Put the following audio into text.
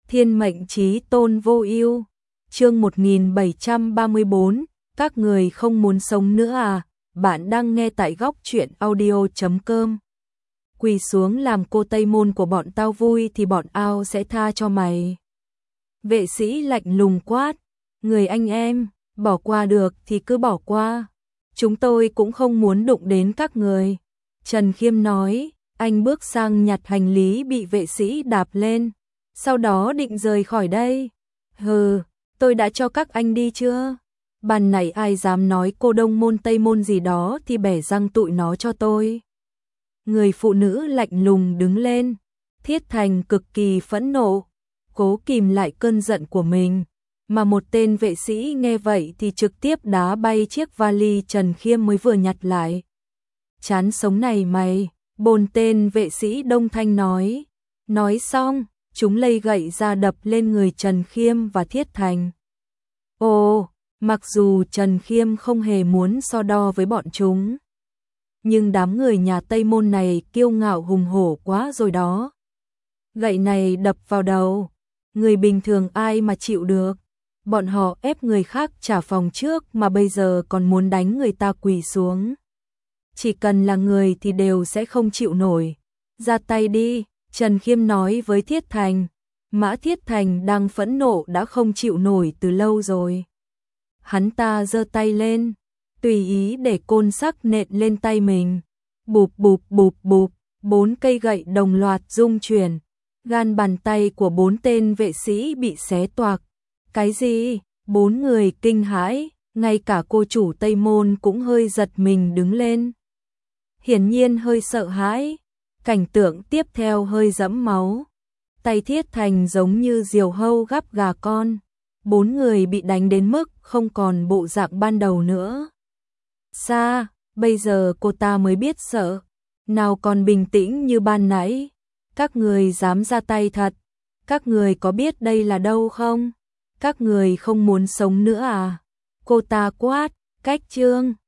Thiên mệnh chí tôn vô ưu. Chương 1734, các người không muốn sống nữa à? Bạn đang nghe tại góc truyện audio.com. Quỳ xuống làm cô Tây Môn của bọn tao vui thì bọn ao sẽ tha cho mày. Vệ sĩ lạnh lùng quát, người anh em, bỏ qua được thì cứ bỏ qua. Chúng tôi cũng không muốn đụng đến các người. Trần Khiêm nói, anh bước sang nhặt hành lý bị vệ sĩ đạp lên. Sau đó định rời khỏi đây. Hừ, tôi đã cho các anh đi chưa? Bàn này ai dám nói cô Đông Môn Tây Môn gì đó thì bẻ răng tụi nó cho tôi. Người phụ nữ lạnh lùng đứng lên. Thiết Thành cực kỳ phẫn nộ, cố kìm lại cơn giận của mình. Mà một tên vệ sĩ nghe vậy thì trực tiếp đá bay chiếc vali Trần Khiêm mới vừa nhặt lại. Chán sống này mày, bồn tên vệ sĩ Đông Thanh nói. Nói xong, chúng lây gậy ra đập lên người Trần Khiêm và Thiết Thành. Ồ, mặc dù Trần Khiêm không hề muốn so đo với bọn chúng, nhưng đám người nhà Tây Môn này kiêu ngạo hùng hổ quá rồi đó. Gậy này đập vào đầu, người bình thường ai mà chịu được. Bọn họ ép người khác trả phòng trước mà bây giờ còn muốn đánh người ta quỳ xuống. Chỉ cần là người thì đều sẽ không chịu nổi. Ra tay đi, Trần Khiêm nói với Thiết Thành. Mã Thiết Thành đang phẫn nộ đã không chịu nổi từ lâu rồi. Hắn ta giơ tay lên, tùy ý để côn sắc nện lên tay mình. Bụp bụp bụp bụp, 4 cây gậy đồng loạt rung chuyển. Gan bàn tay của 4 tên vệ sĩ bị xé toạc. Cái gì? 4 người kinh hãi, ngay cả cô chủ Tây Môn cũng hơi giật mình đứng lên. Hiển nhiên hơi sợ hãi. Cảnh tượng tiếp theo hơi dẫm máu. Tay Thiết Thành giống như diều hâu gắp gà con. 4 người bị đánh đến mức không còn bộ dạng ban đầu nữa. Sa, bây giờ cô ta mới biết sợ. Nào còn bình tĩnh như ban nãy. Các người dám ra tay thật. Các người có biết đây là đâu không? Các người không muốn sống nữa à? Cô ta quát, cách chương.